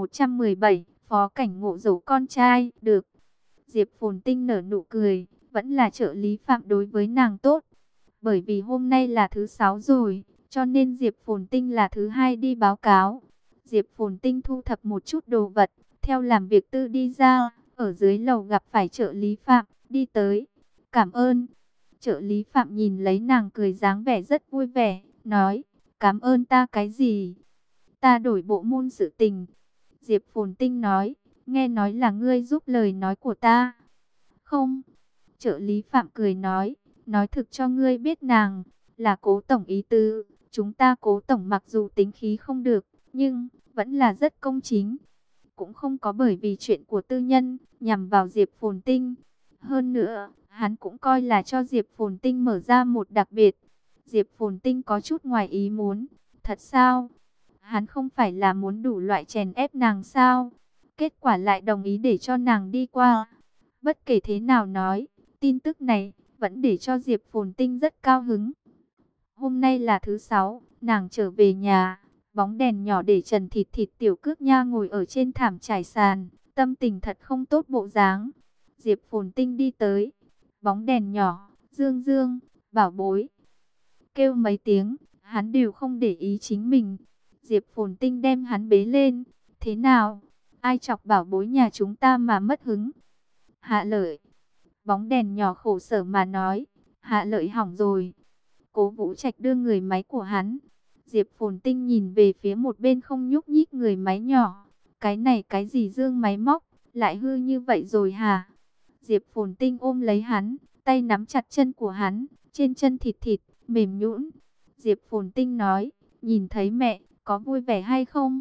1117, Phó Cảnh Ngộ giấu con trai, được. Diệp Phồn Tinh nở nụ cười, vẫn là trợ lý Phạm đối với nàng tốt. Bởi vì hôm nay là thứ 6 rồi, cho nên Diệp Phồn Tinh là thứ 2 đi báo cáo. Diệp Phồn Tinh thu thập một chút đồ vật, theo làm việc tư đi ra, ở dưới lầu gặp phải trợ lý Phạm, đi tới. Cảm ơn. Trợ lý Phạm nhìn lấy nàng cười dáng vẻ rất vui vẻ, nói, cảm ơn ta cái gì? Ta đổi bộ môn sự tình. Diệp Phồn Tinh nói, nghe nói là ngươi giúp lời nói của ta. Không. Trợ lý Phạm cười nói thực cho ngươi biết nàng, là Cố Tổng ý tứ. Chúng ta Cố Tổng mặc dù tính khí không được, nhưng vẫn là rất công chính. Cũng không có bởi vì chuyện của tư nhân, nhằm vào Diệp Phồn Tinh. Hơn nữa, hắn cũng coi là cho Diệp Phồn Tinh mở ra một đặc biệt. Diệp Phồn Tinh có chút ngoài ý muốn. Thật sao? Hắn không phải là muốn đủ loại chèn ép nàng sao? Kết quả lại đồng ý để cho nàng đi qua. Bất kể thế nào nói, tin tức này vẫn để cho Diệp Phồn Tinh rất cao hứng. Hôm nay là thứ 6, nàng trở về nhà. Bóng đèn nhỏ để Trần Thịt Thịt Tiểu Cước Nha ngồi ở trên thảm trải sàn, tâm tình thật không tốt bộ dáng. Diệp Phồn Tinh đi tới, bóng đèn nhỏ, Dương Dương, bảo bối. Kêu mấy tiếng, hắn đều không để ý chính mình. Diệp Phồn Tinh đem hắn bế lên. Thế nào? Ai chọc bảo bối nhà chúng ta mà mất hứng? Hạ Lợi. Bóng đèn nhỏ khổ sở mà nói. Hạ Lợi hỏng rồi. Cố Vũ Trạch đưa người máy của hắn. Diệp Phồn Tinh nhìn về phía một bên không nhúc nhích người máy nhỏ. Cái này cái gì Dương máy móc, lại hư như vậy rồi hả? Diệp Phồn Tinh ôm lấy hắn, tay nắm chặt chân của hắn, trên chân thịt thịt, mềm nhũn. Diệp Phồn Tinh nói, nhìn thấy mẹ, có vui vẻ hay không?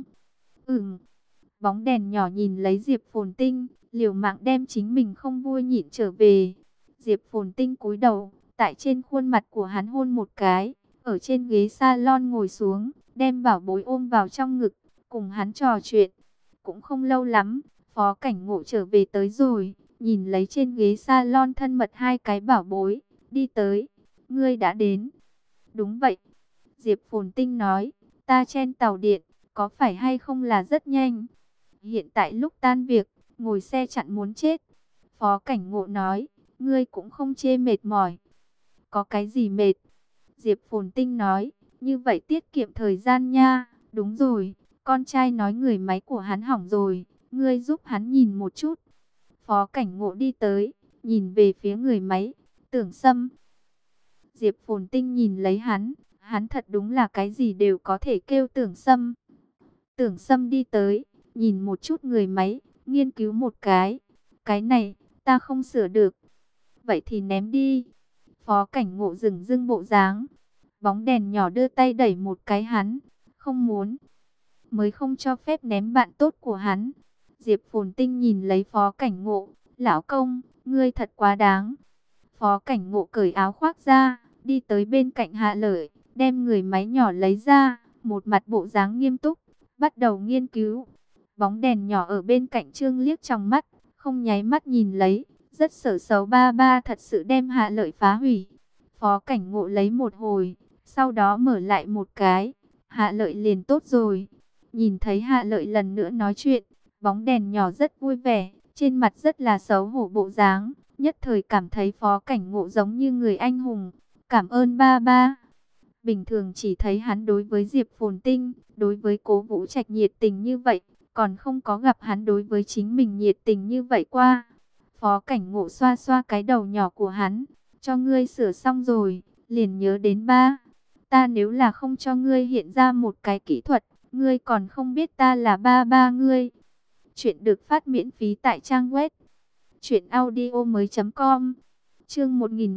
Bóng đèn nhỏ nhìn lấy Diệp Phồn Tinh, liều mạng đem chính mình không vui nhịn trở về. Diệp Phồn Tinh cúi đầu, tại trên khuôn mặt của hắn hôn một cái, ở trên ghế salon ngồi xuống, đem bảo bối ôm vào trong ngực, cùng hắn trò chuyện. Cũng không lâu lắm, Phó Cảnh Ngộ trở về tới rồi, nhìn lấy trên ghế salon thân mật hai cái bảo bối, đi tới. Ngươi đã đến. Đúng vậy. Diệp Phồn Tinh nói, ta chen tàu điện, có phải hay không là rất nhanh. Hiện tại lúc tan việc, ngồi xe chặn muốn chết. Phó Cảnh Ngộ nói, ngươi cũng không chê mệt mỏi. Có cái gì mệt? Diệp Phồn Tinh nói, như vậy tiết kiệm thời gian nha. Đúng rồi, con trai nói người máy của hắn hỏng rồi, ngươi giúp hắn nhìn một chút. Phó Cảnh Ngộ đi tới, nhìn về phía người máy, Tưởng Sâm. Diệp Phồn Tinh nhìn lấy hắn thật đúng là cái gì đều có thể kêu Tưởng Sâm. Tưởng Sâm đi tới, nhìn một chút người máy, nghiên cứu một cái này, ta không sửa được. Vậy thì ném đi. Phó Cảnh Ngộ dừng dưng bộ dáng. Bóng đèn nhỏ đưa tay đẩy một cái hắn. Không muốn. Mới không cho phép ném bạn tốt của hắn. Diệp Phồn Tinh nhìn lấy Phó Cảnh Ngộ. Lão công, ngươi thật quá đáng. Phó Cảnh Ngộ cởi áo khoác ra, đi tới bên cạnh Hạ Lợi, đem người máy nhỏ lấy ra, một mặt bộ dáng nghiêm túc, bắt đầu nghiên cứu. Bóng đèn nhỏ ở bên cạnh Trương liếc trong mắt, không nháy mắt nhìn lấy, rất sợ xấu ba ba thật sự đem Hạ Lợi phá hủy. Phó Cảnh Ngộ lấy một hồi, sau đó mở lại một cái, Hạ Lợi liền tốt rồi. Nhìn thấy Hạ Lợi lần nữa nói chuyện, bóng đèn nhỏ rất vui vẻ, trên mặt rất là xấu hổ bộ dáng, nhất thời cảm thấy Phó Cảnh Ngộ giống như người anh hùng. Cảm ơn ba ba. Bình thường chỉ thấy hắn đối với Diệp Phồn Tinh, đối với Cố Vũ Trạch nhiệt tình như vậy, còn không có gặp hắn đối với chính mình nhiệt tình như vậy qua. Phó Cảnh Ngộ xoa xoa cái đầu nhỏ của hắn, cho ngươi sửa xong rồi, liền nhớ đến ba. Ta nếu là không cho ngươi hiện ra một cái kỹ thuật, ngươi còn không biết ta là ba ba ngươi. Chuyện được phát miễn phí tại trang web truyệnaudiomoi.com. Chương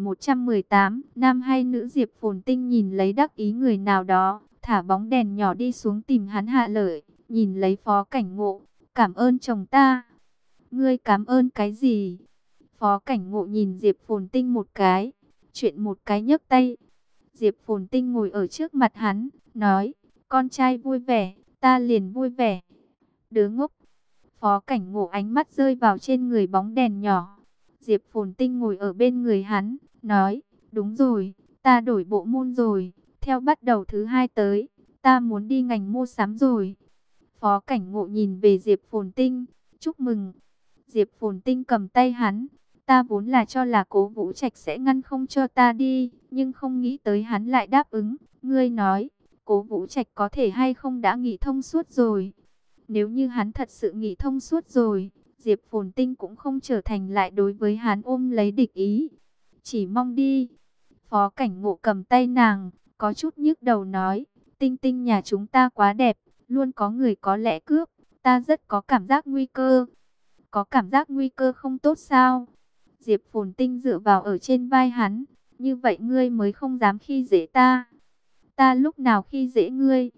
1118, nam hay nữ? Diệp Phồn Tinh nhìn lấy đắc ý người nào đó, thả bóng đèn nhỏ đi xuống tìm hắn hạ lợi, nhìn lấy Phó Cảnh Ngộ, cảm ơn chồng ta. Ngươi cảm ơn cái gì? Phó Cảnh Ngộ nhìn Diệp Phồn Tinh một cái, chuyện một cái nhấc tay. Diệp Phồn Tinh ngồi ở trước mặt hắn, nói, con trai vui vẻ, ta liền vui vẻ. Đứa ngốc. Phó Cảnh Ngộ ánh mắt rơi vào trên người bóng đèn nhỏ. Diệp Phồn Tinh ngồi ở bên người hắn, nói, đúng rồi, ta đổi bộ môn rồi, theo bắt đầu thứ 2 tới, ta muốn đi ngành mua sắm rồi. Phó Cảnh Ngộ nhìn về Diệp Phồn Tinh, chúc mừng. Diệp Phồn Tinh cầm tay hắn, ta vốn là cho là Cố Vũ Trạch sẽ ngăn không cho ta đi, nhưng không nghĩ tới hắn lại đáp ứng. Ngươi nói, Cố Vũ Trạch có thể hay không đã nghĩ thông suốt rồi. Nếu như hắn thật sự nghĩ thông suốt rồi, Diệp Phồn Tinh cũng không trở thành lại đối với hắn ôm lấy địch ý. Chỉ mong đi. Phó Cảnh Ngộ cầm tay nàng, có chút nhức đầu nói, Tinh Tinh nhà chúng ta quá đẹp, luôn có người có lẽ cướp, ta rất có cảm giác nguy cơ. Có cảm giác nguy cơ không tốt sao? Diệp Phồn Tinh dựa vào ở trên vai hắn, như vậy ngươi mới không dám khi dễ ta. Ta lúc nào khi dễ ngươi?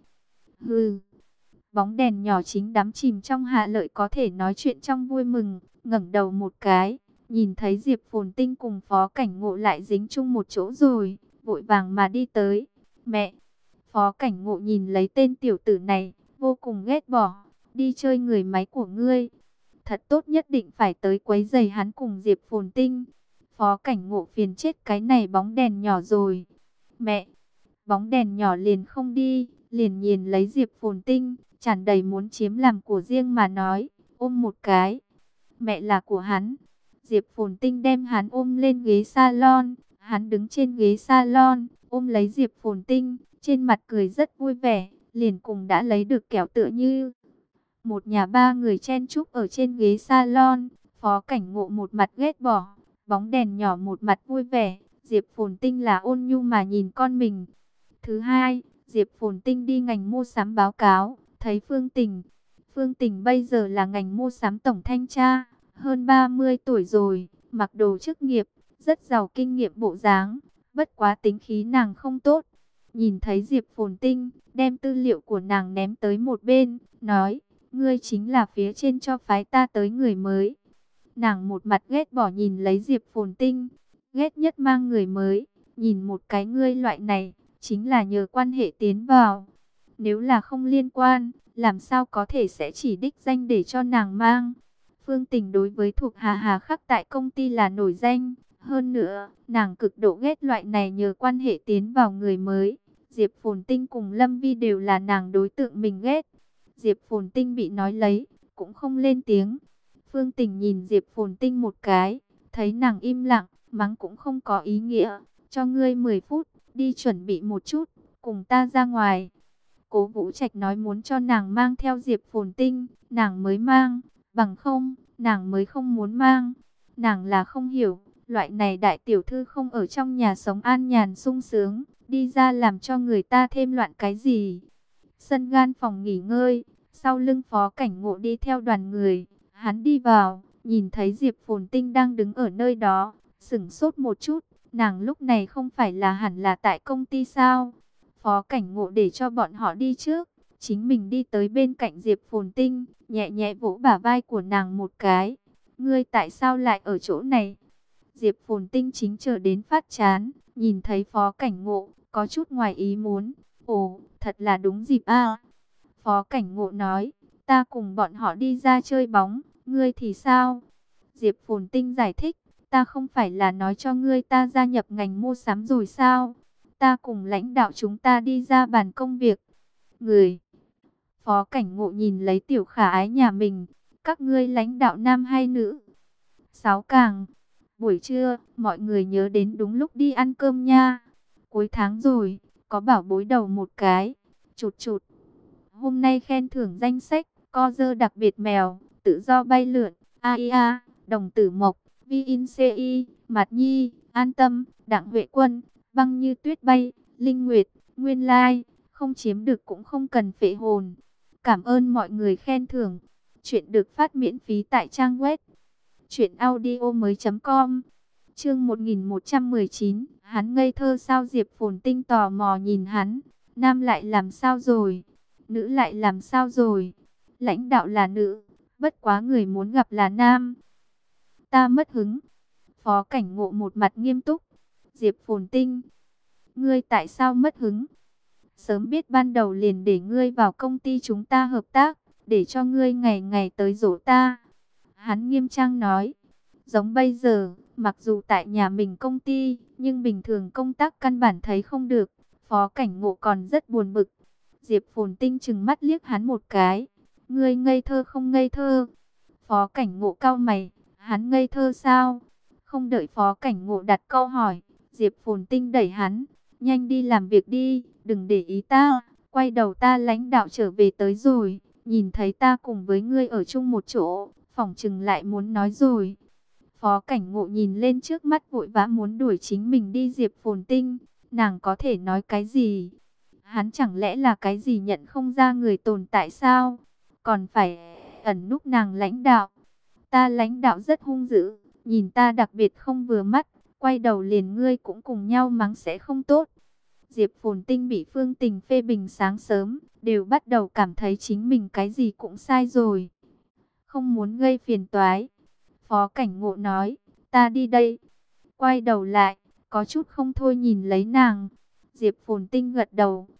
Hừ. Bóng đèn nhỏ chính đắm chìm trong hạ lợi có thể nói chuyện trong vui mừng, ngẩng đầu một cái, nhìn thấy Diệp Phồn Tinh cùng Phó Cảnh Ngộ lại dính chung một chỗ rồi, vội vàng mà đi tới. Mẹ! Phó Cảnh Ngộ nhìn lấy tên tiểu tử này, vô cùng ghét bỏ, đi chơi người máy của ngươi. Thật tốt nhất định phải tới quấy rầy hắn cùng Diệp Phồn Tinh. Phó Cảnh Ngộ phiền chết cái này bóng đèn nhỏ rồi. Mẹ! Bóng đèn nhỏ liền không đi, liền nhìn lấy Diệp Phồn Tinh, tràn đầy muốn chiếm làm của riêng mà nói, ôm một cái. Mẹ là của hắn. Diệp Phồn Tinh đem hắn ôm lên ghế salon, hắn đứng trên ghế salon, ôm lấy Diệp Phồn Tinh, trên mặt cười rất vui vẻ, liền cùng đã lấy được kẹo tựa như. Một nhà ba người chen chúc ở trên ghế salon, Phó Cảnh Ngộ một mặt ghét bỏ, bóng đèn nhỏ một mặt vui vẻ, Diệp Phồn Tinh là ôn nhu mà nhìn con mình. Thứ hai, Diệp Phồn Tinh đi ngành mua sắm báo cáo, thấy Phương Tình. Phương Tình bây giờ là ngành mua sắm tổng thanh tra, hơn 30 tuổi rồi, mặc đồ chức nghiệp, rất giàu kinh nghiệm bộ dáng, bất quá tính khí nàng không tốt. Nhìn thấy Diệp Phồn Tinh, đem tư liệu của nàng ném tới một bên, nói, ngươi chính là phía trên cho phái ta tới người mới. Nàng một mặt ghét bỏ nhìn lấy Diệp Phồn Tinh, ghét nhất mang người mới, nhìn một cái ngươi loại này, chính là nhờ quan hệ tiến vào. Nếu là không liên quan, làm sao có thể sẽ chỉ đích danh để cho nàng mang. Phương Tình đối với thuộc hạ hà khắc tại công ty là nổi danh. Hơn nữa, nàng cực độ ghét loại này nhờ quan hệ tiến vào người mới. Diệp Phồn Tinh cùng Lâm Vi đều là nàng đối tượng mình ghét. Diệp Phồn Tinh bị nói lấy, cũng không lên tiếng. Phương Tình nhìn Diệp Phồn Tinh một cái, thấy nàng im lặng, mắng cũng không có ý nghĩa. Cho ngươi 10 phút, đi chuẩn bị một chút, cùng ta ra ngoài. Cố Vũ Trạch nói muốn cho nàng mang theo Diệp Phồn Tinh, nàng mới mang, bằng không, nàng mới không muốn mang. Nàng là không hiểu, loại này đại tiểu thư không ở trong nhà sống an nhàn sung sướng, đi ra làm cho người ta thêm loạn cái gì. Sân gan phòng nghỉ ngơi, sau lưng Phó Cảnh Ngộ đi theo đoàn người, hắn đi vào, nhìn thấy Diệp Phồn Tinh đang đứng ở nơi đó, sửng sốt một chút, nàng lúc này không phải là hẳn là tại công ty sao? Phó Cảnh Ngộ để cho bọn họ đi trước, chính mình đi tới bên cạnh Diệp Phồn Tinh, nhẹ nhẹ vỗ bả vai của nàng một cái. Ngươi tại sao lại ở chỗ này? Diệp Phồn Tinh chính chờ đến phát chán, nhìn thấy Phó Cảnh Ngộ, có chút ngoài ý muốn. Ồ, thật là đúng dịp a. Phó Cảnh Ngộ nói, ta cùng bọn họ đi ra chơi bóng, ngươi thì sao? Diệp Phồn Tinh giải thích, ta không phải là nói cho ngươi ta gia nhập ngành mua sắm rồi sao? Ta cùng lãnh đạo chúng ta đi ra bàn công việc. Người. Phó Cảnh Ngộ nhìn lấy tiểu khả ái nhà mình. Các ngươi lãnh đạo nam hay nữ? Sáu càng. Buổi trưa, mọi người nhớ đến đúng lúc đi ăn cơm nha. Cuối tháng rồi, có bảo bối đầu một cái. Chụt chụt. Hôm nay khen thưởng danh sách, co dơ đặc biệt mèo, tự do bay lượn, AIA, đồng tử mộc, VinCI, Mạt Nhi, An tâm, Đặng Huệ Quân, băng như tuyết bay, Linh Nguyệt, nguyên lai, không chiếm được cũng không cần phệ hồn. Cảm ơn mọi người khen thưởng. Chuyện được phát miễn phí tại trang web truyệnaudiomoi.com. Chương 1119, hắn ngây thơ sao? Diệp Phồn Tinh tò mò nhìn hắn. Nam lại làm sao rồi? Nữ lại làm sao rồi? Lãnh đạo là nữ, bất quá người muốn gặp là nam. Ta mất hứng. Phó Cảnh Ngộ một mặt nghiêm túc. Diệp Phồn Tinh, ngươi tại sao mất hứng? Sớm biết ban đầu liền để ngươi vào công ty chúng ta hợp tác, để cho ngươi ngày ngày tới dỗ ta. Hắn nghiêm trang nói, giống bây giờ, mặc dù tại nhà mình công ty, nhưng bình thường công tác căn bản thấy không được. Phó Cảnh Ngộ còn rất buồn bực. Diệp Phồn Tinh trừng mắt liếc hắn một cái. Ngươi ngây thơ không ngây thơ? Phó Cảnh Ngộ cau mày, hắn ngây thơ sao? Không đợi Phó Cảnh Ngộ đặt câu hỏi, Diệp Phồn Tinh đẩy hắn, nhanh đi làm việc đi, đừng để ý ta. Quay đầu ta lãnh đạo trở về tới rồi, nhìn thấy ta cùng với ngươi ở chung một chỗ, phỏng chừng lại muốn nói rồi. Phó Cảnh Ngộ nhìn lên trước mắt vội vã muốn đuổi chính mình đi Diệp Phồn Tinh, nàng có thể nói cái gì? Hắn chẳng lẽ là cái gì nhận không ra người tồn tại sao? Còn phải ẩn núp nàng lãnh đạo. Ta lãnh đạo rất hung dữ, nhìn ta đặc biệt không vừa mắt, quay đầu liền ngươi cũng cùng nhau mắng sẽ không tốt. Diệp Phồn Tinh bị Phương Tình phê bình sáng sớm, đều bắt đầu cảm thấy chính mình cái gì cũng sai rồi. Không muốn gây phiền toái. Phó Cảnh Ngộ nói, ta đi đây. Quay đầu lại, có chút không thôi nhìn lấy nàng. Diệp Phồn Tinh gật đầu,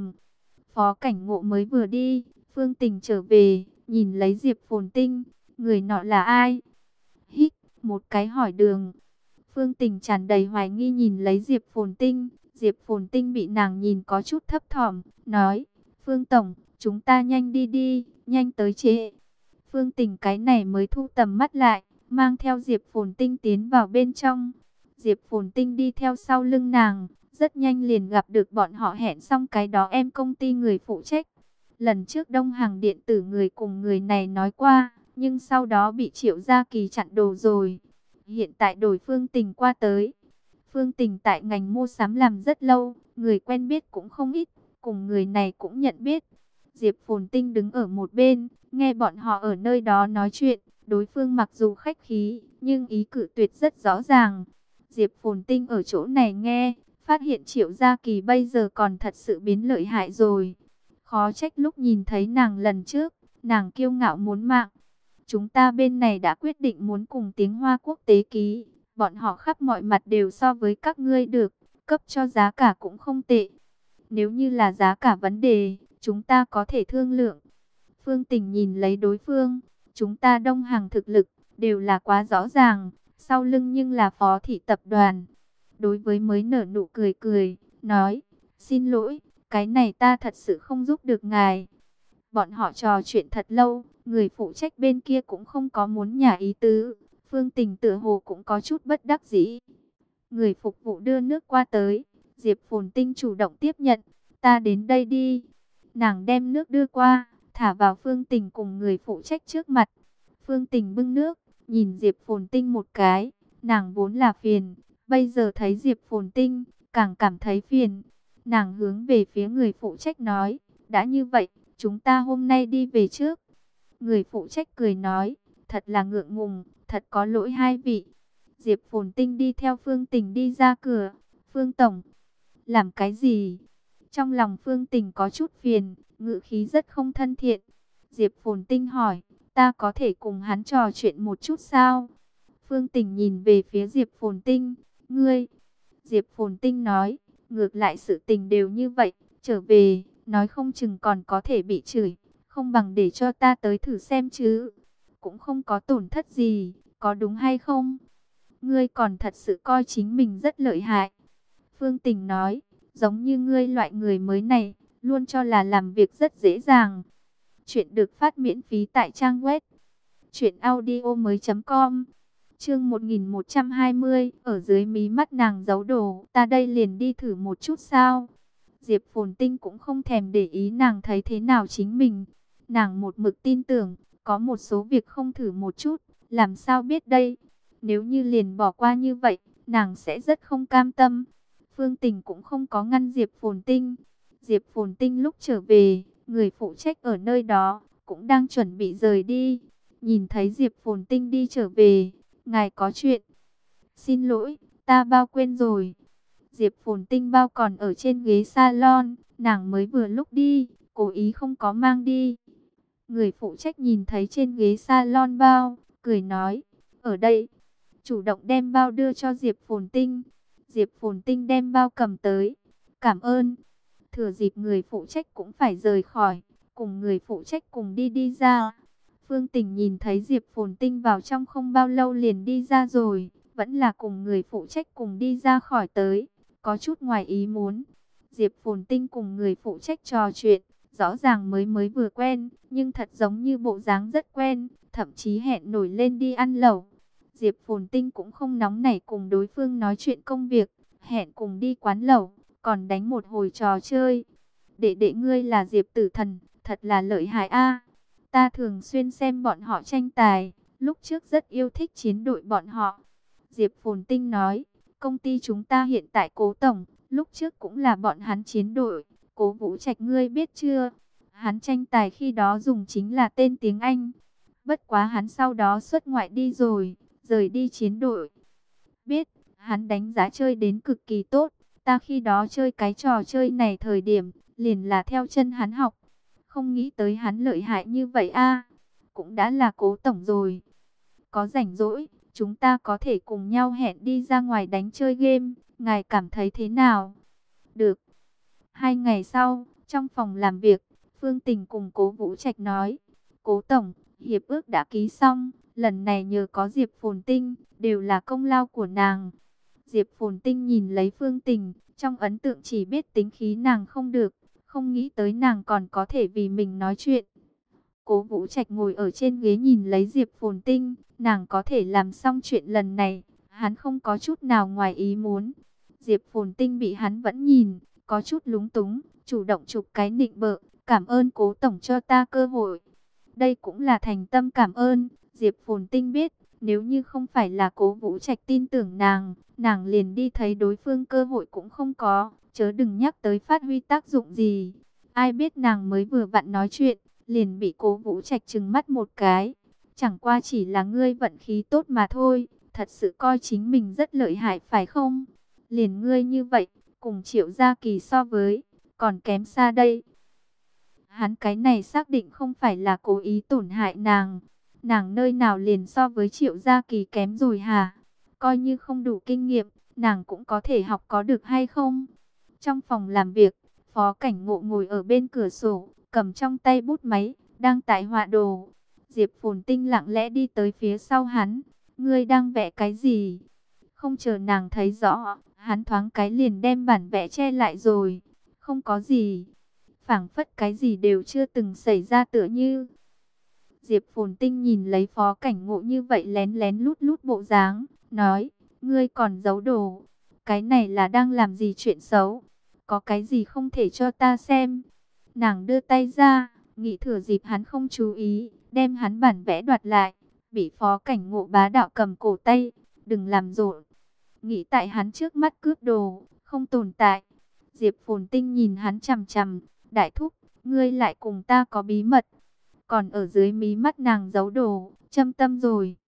Phó Cảnh Ngộ mới vừa đi, Phương Tình trở về, nhìn lấy Diệp Phồn Tinh, người nọ là ai? Hít, một cái hỏi đường. Phương Tình tràn đầy hoài nghi nhìn lấy Diệp Phồn Tinh. Diệp Phồn Tinh bị nàng nhìn có chút thấp thỏm, nói, Phương Tổng, chúng ta nhanh đi đi, nhanh tới trễ. Phương Tình cái này mới thu tầm mắt lại, mang theo Diệp Phồn Tinh tiến vào bên trong. Diệp Phồn Tinh đi theo sau lưng nàng, rất nhanh liền gặp được bọn họ hẹn xong cái đó em công ty người phụ trách. Lần trước Đông Hàng điện tử người cùng người này nói qua, nhưng sau đó bị Triệu Gia Kỳ chặn đồ rồi. Hiện tại đổi Phương Tình qua tới. Phương Tình tại ngành mua sắm làm rất lâu, người quen biết cũng không ít, cùng người này cũng nhận biết. Diệp Phồn Tinh đứng ở một bên, nghe bọn họ ở nơi đó nói chuyện, đối phương mặc dù khách khí, nhưng ý cự tuyệt rất rõ ràng. Diệp Phồn Tinh ở chỗ này nghe, phát hiện Triệu Gia Kỳ bây giờ còn thật sự biến lợi hại rồi. Khó trách lúc nhìn thấy nàng lần trước, nàng kiêu ngạo muốn mạng. Chúng ta bên này đã quyết định muốn cùng Tiếng Hoa quốc tế ký, bọn họ khắp mọi mặt đều so với các ngươi được, cấp cho giá cả cũng không tệ. Nếu như là giá cả vấn đề, chúng ta có thể thương lượng. Phương Tình nhìn lấy đối phương, chúng ta Đông Hàng thực lực, đều là quá rõ ràng, sau lưng nhưng là Phó thị tập đoàn. Đối với mới nở nụ cười cười, nói, xin lỗi, cái này ta thật sự không giúp được ngài. Bọn họ trò chuyện thật lâu, người phụ trách bên kia cũng không có muốn nhả ý tứ. Phương Tình tựa hồ cũng có chút bất đắc dĩ. Người phục vụ đưa nước qua tới, Diệp Phồn Tinh chủ động tiếp nhận, ta đến đây đi. Nàng đem nước đưa qua, thả vào Phương Tình cùng người phụ trách trước mặt. Phương Tình bưng nước, nhìn Diệp Phồn Tinh một cái, nàng vốn là phiền, bây giờ thấy Diệp Phồn Tinh, càng cảm thấy phiền. Nàng hướng về phía người phụ trách nói, đã như vậy, chúng ta hôm nay đi về trước. Người phụ trách cười nói, thật là ngượng ngùng, thật có lỗi hai vị. Diệp Phồn Tinh đi theo Phương Tình đi ra cửa. Phương Tổng, làm cái gì? Trong lòng Phương Tình có chút phiền, ngữ khí rất không thân thiện. Diệp Phồn Tinh hỏi, ta có thể cùng hắn trò chuyện một chút sao? Phương Tình nhìn về phía Diệp Phồn Tinh, ngươi. Diệp Phồn Tinh nói, ngược lại sự tình đều như vậy, trở về, nói không chừng còn có thể bị chửi, không bằng để cho ta tới thử xem chứ. Cũng không có tổn thất gì, có đúng hay không? Ngươi còn thật sự coi chính mình rất lợi hại. Phương Tình nói, giống như ngươi loại người mới này, luôn cho là làm việc rất dễ dàng. Chuyện được phát miễn phí tại trang web truyệnaudiomoi.com. Chương 1120, ở dưới mí mắt nàng giấu đồ, ta đây liền đi thử một chút sao? Diệp Phồn Tinh cũng không thèm để ý nàng thấy thế nào chính mình. Nàng một mực tin tưởng, có một số việc không thử một chút, làm sao biết đây? Nếu như liền bỏ qua như vậy, nàng sẽ rất không cam tâm. Phương Tình cũng không có ngăn Diệp Phồn Tinh. Diệp Phồn Tinh lúc trở về, người phụ trách ở nơi đó cũng đang chuẩn bị rời đi. Nhìn thấy Diệp Phồn Tinh đi trở về, ngài có chuyện. Xin lỗi, ta bao quên rồi. Diệp Phồn Tinh bao còn ở trên ghế salon, nàng mới vừa lúc đi, cố ý không có mang đi. Người phụ trách nhìn thấy trên ghế salon bao, cười nói, ở đây. Chủ động đem bao đưa cho Diệp Phồn Tinh. Diệp Phồn Tinh đem bao cầm tới. Cảm ơn. Thừa dịp người phụ trách cũng phải rời khỏi, cùng người phụ trách cùng đi ra. Phương Tình nhìn thấy Diệp Phồn Tinh vào trong không bao lâu liền đi ra rồi, vẫn là cùng người phụ trách cùng đi ra khỏi tới, có chút ngoài ý muốn. Diệp Phồn Tinh cùng người phụ trách trò chuyện, rõ ràng mới vừa quen, nhưng thật giống như bộ dáng rất quen, thậm chí hẹn nổi lên đi ăn lẩu. Diệp Phồn Tinh cũng không nóng nảy cùng đối phương nói chuyện công việc, hẹn cùng đi quán lẩu, còn đánh một hồi trò chơi. Đệ đệ ngươi là Diệp Tử Thần, thật là lợi hại a. Ta thường xuyên xem bọn họ tranh tài, lúc trước rất yêu thích chiến đội bọn họ. Diệp Phồn Tinh nói, công ty chúng ta hiện tại Cố tổng, lúc trước cũng là bọn hắn chiến đội. Cố Vũ Trạch ngươi biết chưa? Hắn tranh tài khi đó dùng chính là tên tiếng Anh. Bất quá hắn sau đó xuất ngoại đi rồi, rời đi chiến đội. Biết, hắn đánh giá chơi đến cực kỳ tốt. Ta khi đó chơi cái trò chơi này thời điểm, liền là theo chân hắn học. Không nghĩ tới hắn lợi hại như vậy a. Cũng đã là Cố tổng rồi. Có rảnh rỗi, chúng ta có thể cùng nhau hẹn đi ra ngoài đánh chơi game. Ngài cảm thấy thế nào? Được. 2 ngày sau, trong phòng làm việc, Phương Tình cùng Cố Vũ Trạch nói, Cố tổng, hiệp ước đã ký xong, lần này nhờ có Diệp Phồn Tinh, đều là công lao của nàng. Diệp Phồn Tinh nhìn lấy Phương Tình, trong ấn tượng chỉ biết tính khí nàng không được, không nghĩ tới nàng còn có thể vì mình nói chuyện. Cố Vũ Trạch ngồi ở trên ghế nhìn lấy Diệp Phồn Tinh, nàng có thể làm xong chuyện lần này, hắn không có chút nào ngoài ý muốn. Diệp Phồn Tinh bị hắn vẫn nhìn, có chút lúng túng, chủ động chụp cái nịnh bợ, cảm ơn Cố tổng cho ta cơ hội. Đây cũng là thành tâm cảm ơn. Diệp Phồn Tinh biết, nếu như không phải là Cố Vũ Trạch tin tưởng nàng, nàng liền đi thấy đối phương cơ hội cũng không có, chớ đừng nhắc tới phát huy tác dụng gì. Ai biết nàng mới vừa vặn nói chuyện, liền bị Cố Vũ Trạch trừng mắt một cái. Chẳng qua chỉ là ngươi vận khí tốt mà thôi, thật sự coi chính mình rất lợi hại phải không? Liền ngươi như vậy, cùng Triệu Gia Kỳ so với, còn kém xa đây. Hắn cái này xác định không phải là cố ý tổn hại nàng. Nàng nơi nào liền so với Triệu Gia Kỳ kém rồi hả? Coi như không đủ kinh nghiệm, nàng cũng có thể học có được hay không? Trong phòng làm việc, Phó Cảnh Ngộ ngồi ở bên cửa sổ, cầm trong tay bút máy, đang tại họa đồ. Diệp Phồn Tinh lặng lẽ đi tới phía sau hắn. Ngươi đang vẽ cái gì? Không chờ nàng thấy rõ, hắn thoáng cái liền đem bản vẽ che lại rồi. Không có gì. Phảng phất cái gì đều chưa từng xảy ra tựa như. Diệp Phồn Tinh nhìn lấy Phó Cảnh Ngộ như vậy lén lén lút lút bộ dáng, nói, ngươi còn giấu đồ. Cái này là đang làm gì chuyện xấu? Có cái gì không thể cho ta xem? Nàng đưa tay ra, nghĩ thừa dịp hắn không chú ý, đem hắn bản vẽ đoạt lại, bị Phó Cảnh Ngộ bá đạo cầm cổ tay, đừng làm rộn. Nghĩ tại hắn trước mắt cướp đồ, không tồn tại. Diệp Phồn Tinh nhìn hắn chằm chằm, đại thúc, ngươi lại cùng ta có bí mật. Còn ở dưới mí mắt nàng giấu đồ, châm tâm rồi.